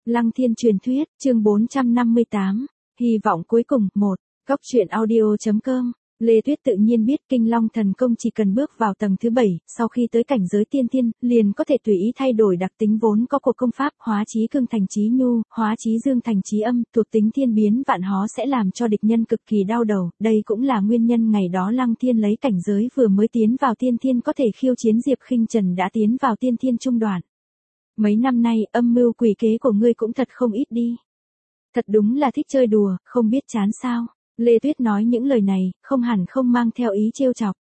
Lăng Thiên truyền thuyết, chương 458, hy vọng cuối cùng, 1, Góc truyện audio.com. Lê Tuyết tự nhiên biết Kinh Long thần công chỉ cần bước vào tầng thứ 7, sau khi tới cảnh giới tiên thiên, liền có thể tùy ý thay đổi đặc tính vốn có của công pháp, hóa chí cương thành chí nhu, hóa chí dương thành chí âm, thuộc tính thiên biến vạn hóa sẽ làm cho địch nhân cực kỳ đau đầu, đây cũng là nguyên nhân ngày đó Lăng Thiên lấy cảnh giới vừa mới tiến vào tiên thiên có thể khiêu chiến Diệp Khinh Trần đã tiến vào tiên thiên trung đoạn. Mấy năm nay, âm mưu quỷ kế của ngươi cũng thật không ít đi. Thật đúng là thích chơi đùa, không biết chán sao. Lê Tuyết nói những lời này, không hẳn không mang theo ý trêu chọc.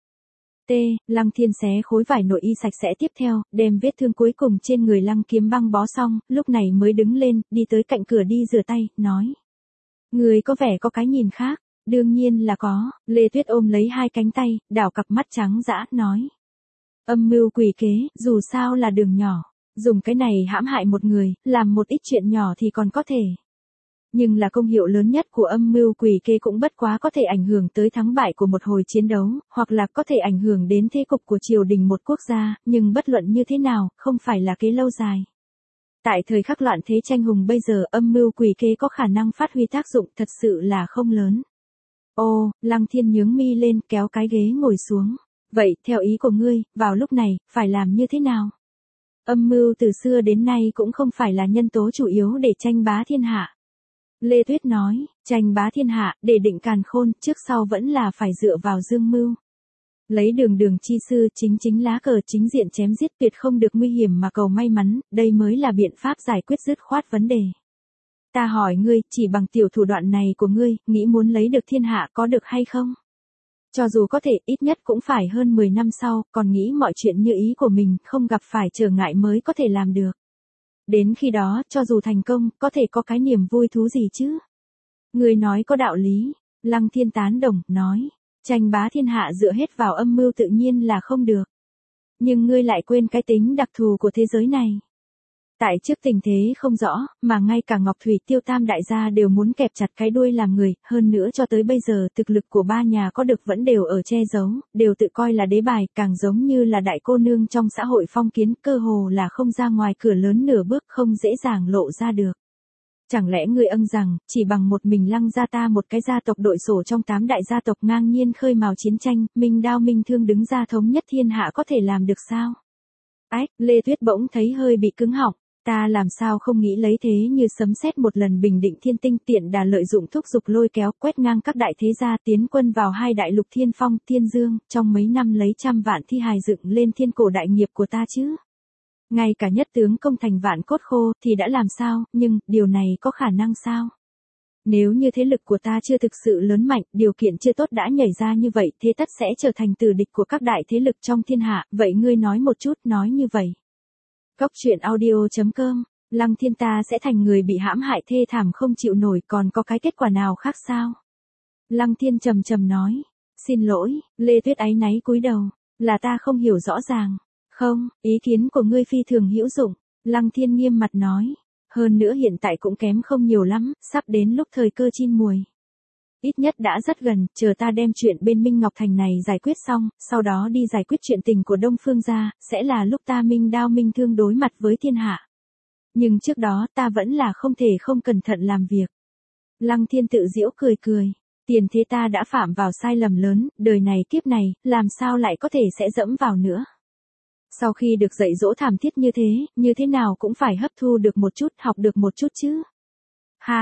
Lăng Thiên xé khối vải nội y sạch sẽ tiếp theo, đem vết thương cuối cùng trên người Lăng Kiếm băng bó xong, lúc này mới đứng lên, đi tới cạnh cửa đi rửa tay, nói. Người có vẻ có cái nhìn khác, đương nhiên là có, Lê Tuyết ôm lấy hai cánh tay, đảo cặp mắt trắng dã, nói. Âm mưu quỷ kế, dù sao là đường nhỏ, dùng cái này hãm hại một người, làm một ít chuyện nhỏ thì còn có thể. Nhưng là công hiệu lớn nhất của âm mưu quỷ kế cũng bất quá có thể ảnh hưởng tới thắng bại của một hồi chiến đấu, hoặc là có thể ảnh hưởng đến thế cục của triều đình một quốc gia, nhưng bất luận như thế nào, không phải là kế lâu dài. Tại thời khắc loạn thế tranh hùng bây giờ âm mưu quỷ kế có khả năng phát huy tác dụng thật sự là không lớn. Ô, Lăng Thiên nhướng mi lên kéo cái ghế ngồi xuống. Vậy, theo ý của ngươi, vào lúc này, phải làm như thế nào? Âm mưu từ xưa đến nay cũng không phải là nhân tố chủ yếu để tranh bá thiên hạ. Lê Tuyết nói, tranh bá thiên hạ, để định càn khôn, trước sau vẫn là phải dựa vào dương mưu. Lấy đường chi sư, chính lá cờ chính diện chém giết tuyệt không được nguy hiểm mà cầu may mắn, đây mới là biện pháp giải quyết dứt khoát vấn đề. Ta hỏi ngươi, chỉ bằng tiểu thủ đoạn này của ngươi, nghĩ muốn lấy được thiên hạ có được hay không? Cho dù có thể, ít nhất cũng phải hơn 10 năm sau, còn nghĩ mọi chuyện như ý của mình, không gặp phải trở ngại mới có thể làm được. Đến khi đó, cho dù thành công, có thể có cái niềm vui thú gì chứ? Người nói có đạo lý, Lăng Thiên tán đồng, nói, tranh bá thiên hạ dựa hết vào âm mưu tự nhiên là không được. Nhưng ngươi lại quên cái tính đặc thù của thế giới này. Tại trước tình thế không rõ, mà ngay cả Ngọc Thủy Tiêu Tam đại gia đều muốn kẹp chặt cái đuôi làm người, hơn nữa cho tới bây giờ thực lực của ba nhà có được vẫn đều ở che giấu, đều tự coi là đế bài, càng giống như là đại cô nương trong xã hội phong kiến, cơ hồ là không ra ngoài cửa lớn nửa bước, không dễ dàng lộ ra được. Chẳng lẽ ngươi ưng rằng, chỉ bằng một mình Lăng gia ta một cái gia tộc đội sổ trong 8 đại gia tộc ngang nhiên khơi mào chiến tranh, minh đao minh thương đứng ra thống nhất thiên hạ có thể làm được sao? Ách, Lê Tuyết bỗng thấy hơi bị cứng họng. Ta làm sao không nghĩ lấy thế như sấm sét một lần bình định thiên tinh tiện đà lợi dụng thúc giục lôi kéo quét ngang các đại thế gia tiến quân vào hai đại lục thiên phong, thiên dương, trong mấy năm lấy trăm vạn thi hài dựng lên thiên cổ đại nghiệp của ta chứ. Ngay cả nhất tướng công thành vạn cốt khô thì đã làm sao, nhưng, điều này có khả năng sao? Nếu như thế lực của ta chưa thực sự lớn mạnh, điều kiện chưa tốt đã nhảy ra như vậy, thế tất sẽ trở thành tử địch của các đại thế lực trong thiên hạ, vậy ngươi nói một chút, nói như vậy. Góc truyện audio.com, Lăng Thiên ta sẽ thành người bị hãm hại thê thảm không chịu nổi, còn có cái kết quả nào khác sao? Lăng Thiên trầm trầm nói, xin lỗi, Lê Tuyết áy náy cúi đầu, là ta không hiểu rõ ràng. Không, ý kiến của ngươi phi thường hữu dụng, Lăng Thiên nghiêm mặt nói, hơn nữa hiện tại cũng kém không nhiều lắm, sắp đến lúc thời cơ chín muồi. Ít nhất đã rất gần, chờ ta đem chuyện bên Minh Ngọc Thành này giải quyết xong, sau đó đi giải quyết chuyện tình của Đông Phương gia, sẽ là lúc ta minh đao minh thương đối mặt với thiên hạ. Nhưng trước đó ta vẫn là không thể không cẩn thận làm việc. Lăng Thiên tự giễu cười cười, tiền thế ta đã phạm vào sai lầm lớn, đời này kiếp này, làm sao lại có thể sẽ dẫm vào nữa. Sau khi được dạy dỗ thảm thiết như thế nào cũng phải hấp thu được một chút, học được một chút chứ. Ha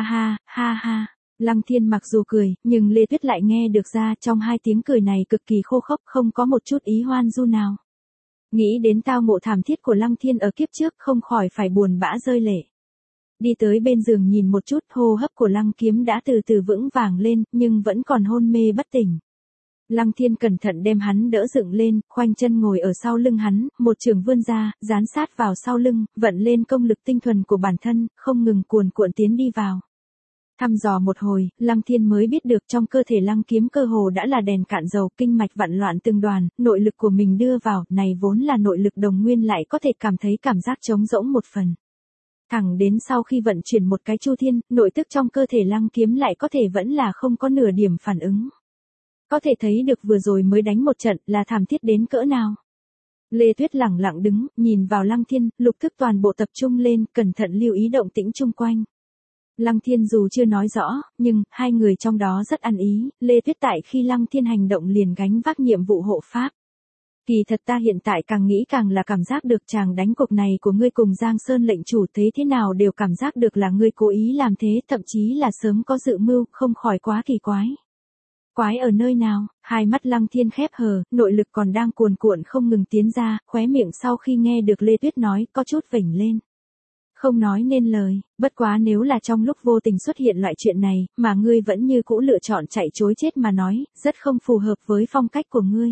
ha. Lăng Thiên mặc dù cười, nhưng Lê Tuyết lại nghe được ra trong hai tiếng cười này cực kỳ khô khốc, không có một chút ý hoan du nào. Nghĩ đến tao ngộ thảm thiết của Lăng Thiên ở kiếp trước không khỏi phải buồn bã rơi lệ. Đi tới bên giường nhìn một chút, hô hấp của Lăng Kiếm đã từ từ vững vàng lên, nhưng vẫn còn hôn mê bất tỉnh. Lăng Thiên cẩn thận đem hắn đỡ dựng lên, khoanh chân ngồi ở sau lưng hắn, một trường vươn ra, dán sát vào sau lưng, vận lên công lực tinh thuần của bản thân, không ngừng cuồn cuộn tiến đi vào. Thăm dò một hồi, Lăng Thiên mới biết được trong cơ thể Lăng Kiếm cơ hồ đã là đèn cạn dầu, kinh mạch vặn loạn từng đoàn, nội lực của mình đưa vào, này vốn là nội lực đồng nguyên lại có thể cảm thấy cảm giác trống rỗng một phần. Thẳng đến sau khi vận chuyển một cái chu thiên, nội tức trong cơ thể Lăng Kiếm lại có thể vẫn là không có nửa điểm phản ứng. Có thể thấy được vừa rồi mới đánh một trận là thảm thiết đến cỡ nào. Lê Tuyết lẳng lặng đứng, nhìn vào Lăng Thiên, lục thức toàn bộ tập trung lên, cẩn thận lưu ý động tĩnh chung quanh. Lăng Thiên dù chưa nói rõ, nhưng, hai người trong đó rất ăn ý, Lê Tuyết tại khi Lăng Thiên hành động liền gánh vác nhiệm vụ hộ pháp. Kỳ thật ta hiện tại càng nghĩ càng là cảm giác được chàng đánh cuộc này của ngươi cùng Giang Sơn lệnh chủ thế thế nào đều cảm giác được là ngươi cố ý làm thế, thậm chí là sớm có dự mưu, không khỏi quá kỳ quái. Quái ở nơi nào? Hai mắt Lăng Thiên khép hờ, nội lực còn đang cuồn cuộn không ngừng tiến ra, khóe miệng sau khi nghe được Lê Tuyết nói, có chút vểnh lên. Không nói nên lời, bất quá nếu là trong lúc vô tình xuất hiện loại chuyện này, mà ngươi vẫn như cũ lựa chọn chạy chối chết mà nói, rất không phù hợp với phong cách của ngươi.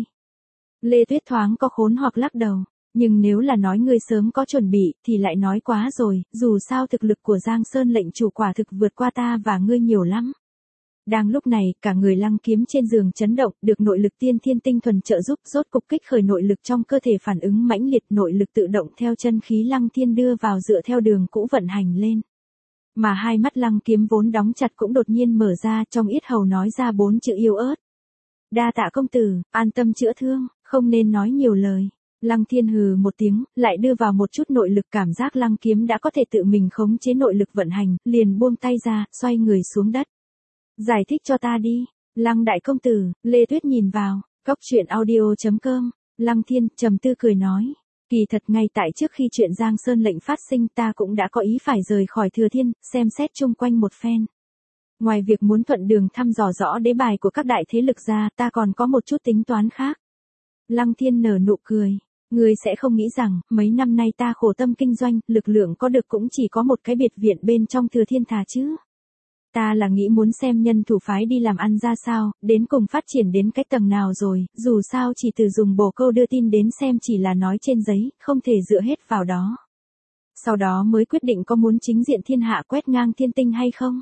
Lê Tuyết thoáng có khốn hoặc lắc đầu, nhưng nếu là nói ngươi sớm có chuẩn bị, thì lại nói quá rồi, dù sao thực lực của Giang Sơn lệnh chủ quả thực vượt qua ta và ngươi nhiều lắm. Đang lúc này, cả người Lăng Kiếm trên giường chấn động, được nội lực tiên thiên tinh thuần trợ giúp, rốt cục kích khởi nội lực trong cơ thể phản ứng mãnh liệt, nội lực tự động theo chân khí Lăng Thiên đưa vào dựa theo đường cũ vận hành lên. Mà hai mắt Lăng Kiếm vốn đóng chặt cũng đột nhiên mở ra, trong yết hầu nói ra 4 chữ yếu ớt. Đa tạ công tử, an tâm chữa thương, không nên nói nhiều lời. Lăng Thiên hừ một tiếng, lại đưa vào một chút nội lực, cảm giác Lăng Kiếm đã có thể tự mình khống chế nội lực vận hành, liền buông tay ra, xoay người xuống đất. Giải thích cho ta đi, Lăng đại công tử. Lê Tuyết nhìn vào, góc truyện audio.com, Lăng Thiên trầm tư cười nói. Kỳ thật ngay tại trước khi chuyện Giang Sơn lệnh phát sinh ta cũng đã có ý phải rời khỏi Thừa Thiên, xem xét chung quanh một phen. Ngoài việc muốn thuận đường thăm dò rõ đế bài của các đại thế lực ra, ta còn có một chút tính toán khác. Lăng Thiên nở nụ cười. Ngươi sẽ không nghĩ rằng, mấy năm nay ta khổ tâm kinh doanh, lực lượng có được cũng chỉ có một cái biệt viện bên trong Thừa Thiên thà chứ. Ta là nghĩ muốn xem nhân thủ phái đi làm ăn ra sao, đến cùng phát triển đến cái tầng nào rồi, dù sao chỉ từ dùng bồ câu đưa tin đến xem chỉ là nói trên giấy, không thể dựa hết vào đó. Sau đó mới quyết định có muốn chính diện thiên hạ quét ngang thiên tinh hay không.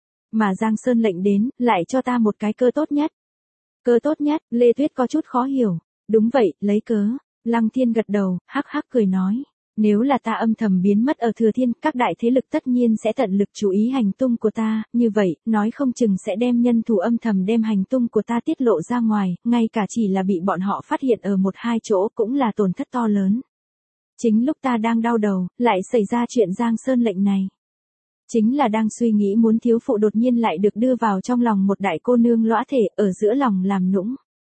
Mà Giang Sơn lệnh đến, lại cho ta một cái cơ tốt nhất. Cơ tốt nhất, Lê Tuyết có chút khó hiểu. Đúng vậy, lấy cớ. Lăng Thiên gật đầu, hắc hắc cười nói. Nếu là ta âm thầm biến mất ở Thừa Thiên, các đại thế lực tất nhiên sẽ tận lực chú ý hành tung của ta, như vậy, nói không chừng sẽ đem nhân thủ âm thầm đem hành tung của ta tiết lộ ra ngoài, ngay cả chỉ là bị bọn họ phát hiện ở một hai chỗ cũng là tổn thất to lớn. Chính lúc ta đang đau đầu, lại xảy ra chuyện Giang Sơn lệnh này. Chính là đang suy nghĩ muốn thiếu phụ đột nhiên lại được đưa vào trong lòng một đại cô nương lõa thể, ở giữa lòng làm nũng.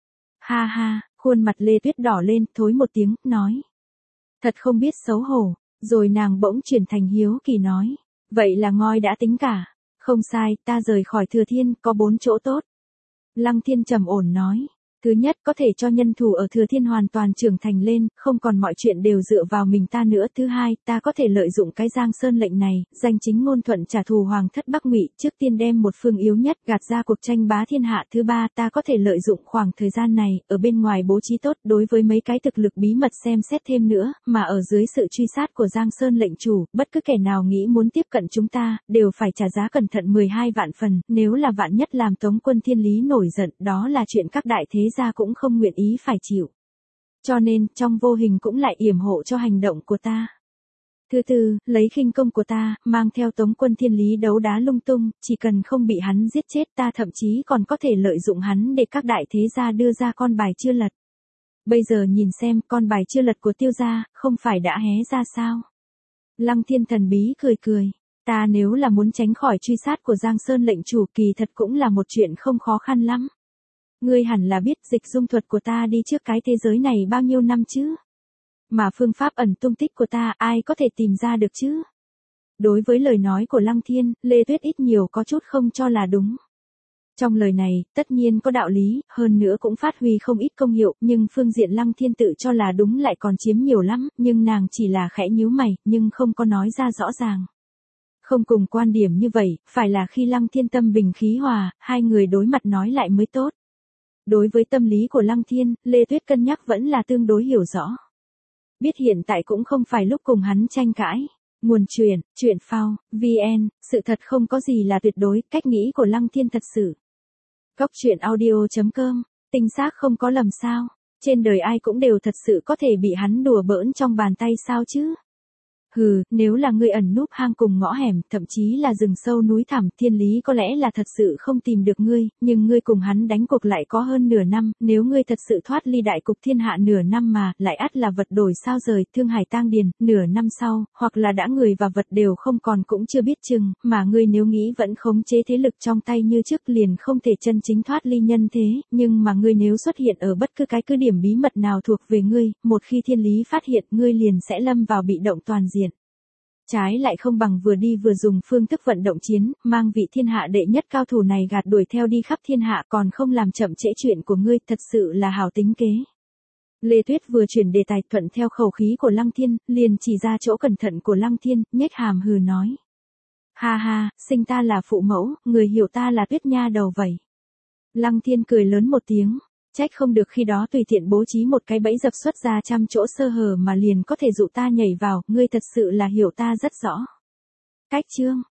Ha ha, khuôn mặt Lê Tuyết đỏ lên, thối một tiếng, nói. Thật không biết xấu hổ, rồi nàng bỗng chuyển thành hiếu kỳ nói. Vậy là ngoi đã tính cả. Không sai, ta rời khỏi Thừa Thiên, có 4 chỗ tốt. Lăng Thiên trầm ổn nói. Thứ nhất, có thể cho nhân thủ ở Thừa Thiên hoàn toàn trưởng thành lên, không còn mọi chuyện đều dựa vào mình ta nữa. Thứ hai, ta có thể lợi dụng cái Giang Sơn lệnh này, danh chính ngôn thuận trả thù Hoàng thất Bắc Ngụy, trước tiên đem một phương yếu nhất gạt ra cuộc tranh bá thiên hạ. Thứ ba, ta có thể lợi dụng khoảng thời gian này, ở bên ngoài bố trí tốt đối với mấy cái thực lực bí mật xem xét thêm nữa, mà ở dưới sự truy sát của Giang Sơn lệnh chủ, bất cứ kẻ nào nghĩ muốn tiếp cận chúng ta, đều phải trả giá cẩn thận 12 vạn phần, nếu là vạn nhất làm Tống quân Thiên Lý nổi giận, đó là chuyện các đại thế gia cũng không nguyện ý phải chịu. Cho nên, trong vô hình cũng lại yểm hộ cho hành động của ta. Thứ tư, lấy khinh công của ta, mang theo Tống quân Thiên Lý đấu đá lung tung, chỉ cần không bị hắn giết chết ta thậm chí còn có thể lợi dụng hắn để các đại thế gia đưa ra con bài chưa lật. Bây giờ nhìn xem con bài chưa lật của Tiêu gia, không phải đã hé ra sao? Lăng Thiên thần bí cười cười. Ta nếu là muốn tránh khỏi truy sát của Giang Sơn lệnh chủ kỳ thật cũng là một chuyện không khó khăn lắm. Ngươi hẳn là biết dịch dung thuật của ta đi trước cái thế giới này bao nhiêu năm chứ? Mà phương pháp ẩn tung tích của ta ai có thể tìm ra được chứ? Đối với lời nói của Lăng Thiên, Lê Tuyết ít nhiều có chút không cho là đúng. Trong lời này, tất nhiên có đạo lý, hơn nữa cũng phát huy không ít công hiệu, nhưng phương diện Lăng Thiên tự cho là đúng lại còn chiếm nhiều lắm, nhưng nàng chỉ là khẽ nhíu mày, nhưng không có nói ra rõ ràng. Không cùng quan điểm như vậy, phải là khi Lăng Thiên tâm bình khí hòa, hai người đối mặt nói lại mới tốt. Đối với tâm lý của Lăng Thiên, Lê Tuyết cân nhắc vẫn là tương đối hiểu rõ. Biết hiện tại cũng không phải lúc cùng hắn tranh cãi. Nguồn truyện phao, VN, sự thật không có gì là tuyệt đối, cách nghĩ của Lăng Thiên thật sự. Góc truyện audio.com, tinh xác không có lầm sao, trên đời ai cũng đều thật sự có thể bị hắn đùa bỡn trong bàn tay sao chứ. Hừ, nếu là ngươi ẩn núp hang cùng ngõ hẻm, thậm chí là rừng sâu núi thẳm, Thiên Lý có lẽ là thật sự không tìm được ngươi, nhưng ngươi cùng hắn đánh cuộc lại có hơn nửa năm, nếu ngươi thật sự thoát ly đại cục thiên hạ nửa năm mà, lại ắt là vật đổi sao rời, thương hải tang điền, nửa năm sau, hoặc là đã người và vật đều không còn cũng chưa biết chừng, mà ngươi nếu nghĩ vẫn khống chế thế lực trong tay như trước liền không thể chân chính thoát ly nhân thế, nhưng mà ngươi nếu xuất hiện ở bất cứ cái cứ điểm bí mật nào thuộc về ngươi, một khi Thiên Lý phát hiện ngươi liền sẽ lâm vào bị động toàn diện. Trái lại không bằng vừa đi vừa dùng phương thức vận động chiến, mang vị thiên hạ đệ nhất cao thủ này gạt đuổi theo đi khắp thiên hạ còn không làm chậm trễ chuyện của ngươi, thật sự là hảo tính kế. Lê Tuyết vừa chuyển đề tài thuận theo khẩu khí của Lăng Thiên, liền chỉ ra chỗ cẩn thận của Lăng Thiên, nhếch hàm hừ nói. Ha ha, sinh ta là phụ mẫu, người hiểu ta là Tuyết nha đầu vậy. Lăng Thiên cười lớn một tiếng. Trách không được khi đó tùy tiện bố trí một cái bẫy dập xuất ra trăm chỗ sơ hở mà liền có thể dụ ta nhảy vào, ngươi thật sự là hiểu ta rất rõ. Cách chương